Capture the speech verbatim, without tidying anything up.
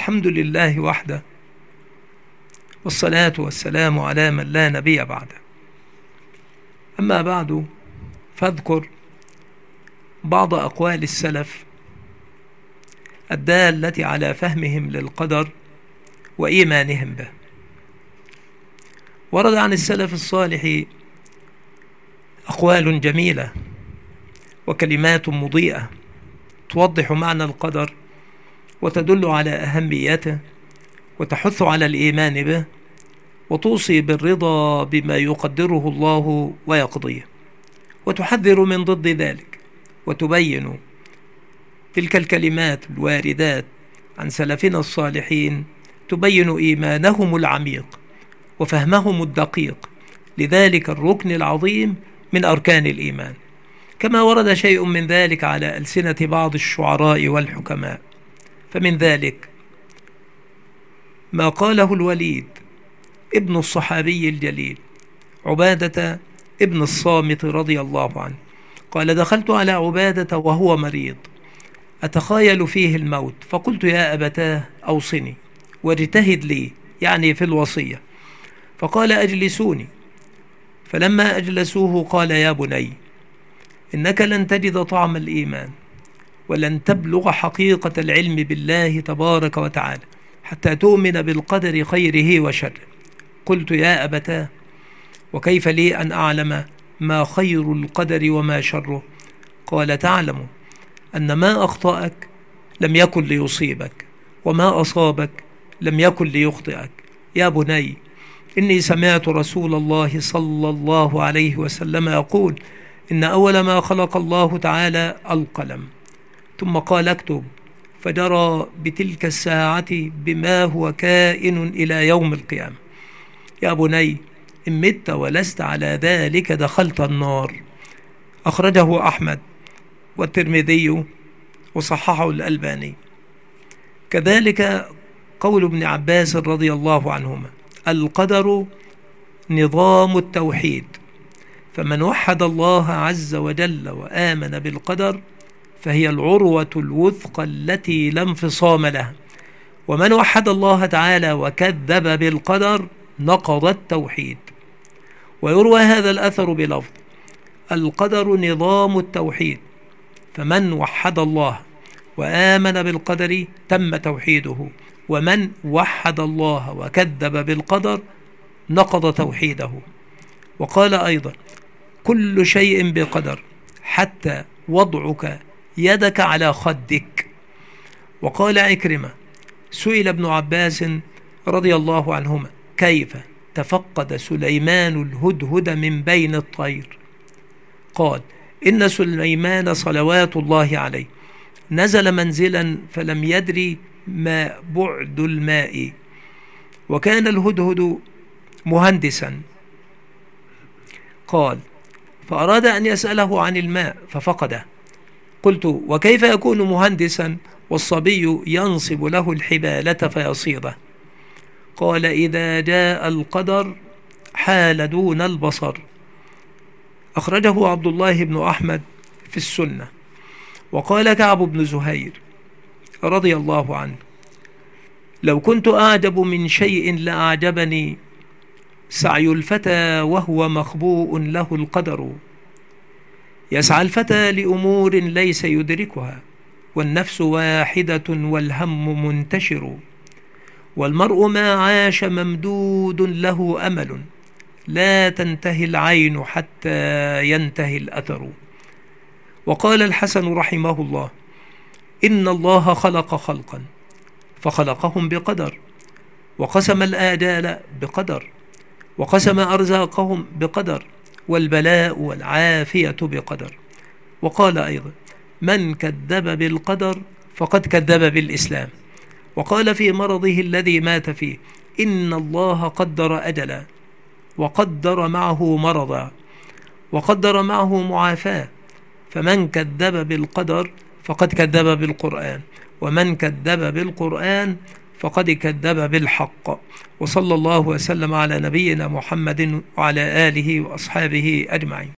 الحمد لله وحده، والصلاة والسلام على من لا نبي بعده. أما بعد، فاذكر بعض أقوال السلف الدالة على فهمهم للقدر وإيمانهم به. ورد عن السلف الصالح أقوال جميلة وكلمات مضيئة توضح معنى القدر وتدل على أهميته وتحث على الإيمان به وتوصي بالرضا بما يقدره الله ويقضيه، وتحذر من ضد ذلك، وتبين تلك الكلمات الواردات عن سلفنا الصالحين تبين إيمانهم العميق وفهمهم الدقيق لذلك الركن العظيم من أركان الإيمان، كما ورد شيء من ذلك على ألسنة بعض الشعراء والحكماء. فمن ذلك ما قاله الوليد ابن الصحابي الجليل عبادة ابن الصامت رضي الله عنه، قال: دخلت على عبادة وهو مريض أتخايل فيه الموت، فقلت: يا أبتاه أوصني واجتهد لي، يعني في الوصية. فقال: أجلسوني. فلما أجلسوه قال: يا بني، إنك لن تجد طعم الإيمان ولن تبلغ حقيقة العلم بالله تبارك وتعالى حتى تؤمن بالقدر خيره وشره. قلت: يا أبتاه، وكيف لي أن أعلم ما خير القدر وما شره؟ قال: تعلم أن ما أخطأك لم يكن ليصيبك، وما أصابك لم يكن ليخطئك. يا بني، إني سمعت رسول الله صلى الله عليه وسلم يقول: إن أول ما خلق الله تعالى القلم، ثم قال: اكتب، فجرى بتلك الساعة بما هو كائن إلى يوم القيامة. يا بني، إن مت ولست على ذلك دخلت النار. أخرجه أحمد والترمذي وصححه الألباني. كذلك قول ابن عباس رضي الله عنهما: القدر نظام التوحيد، فمن وحد الله عز وجل وآمن بالقدر فهي العروة الوثقى التي لا انفصام لها، ومن وحد الله تعالى وكذب بالقدر نقض التوحيد. ويروى هذا الأثر بلفظ: القدر نظام التوحيد، فمن وحد الله وآمن بالقدر تم توحيده، ومن وحد الله وكذب بالقدر نقض توحيده. وقال أيضا: كل شيء بقدر حتى وضعك يدك على خدك. وقال عكرمة: سئل ابن عباس رضي الله عنهما: كيف تفقد سليمان الهدهد من بين الطير؟ قال: إن سليمان صلوات الله عليه نزل منزلا فلم يدري ما بعد الماء، وكان الهدهد مهندسا. قال: فأراد أن يسأله عن الماء ففقده. قلت: وكيف يكون مهندسا والصبي ينصب له الحبالة فيصيده؟ قال: إذا جاء القدر حال دون البصر. أخرجه عبد الله بن أحمد في السنة. وقال كعب بن زهير رضي الله عنه: لو كنت أعجب من شيء لأعجبني سعي الفتى وهو مخبوء له القدر. يسعى الفتى لأمور ليس يدركها، والنفس واحدة والهم منتشر، والمرء ما عاش ممدود له أمل، لا تنتهي العين حتى ينتهي الأثر. وقال الحسن رحمه الله: إن الله خلق خلقا فخلقهم بقدر، وقسم الآجال بقدر، وقسم أرزاقهم بقدر، والبلاء والعافية بقدر. وقال أيضا: من كذب بالقدر فقد كذب بالإسلام. وقال في مرضه الذي مات فيه: إن الله قدر أجلا، وقدر معه مرضا، وقدر معه معافاة. فمن كذب بالقدر فقد كذب بالقرآن، ومن كذب بالقرآن فقد كذب بالحق. وصلى الله وسلم على نبينا محمد وعلى آله وأصحابه أجمعين.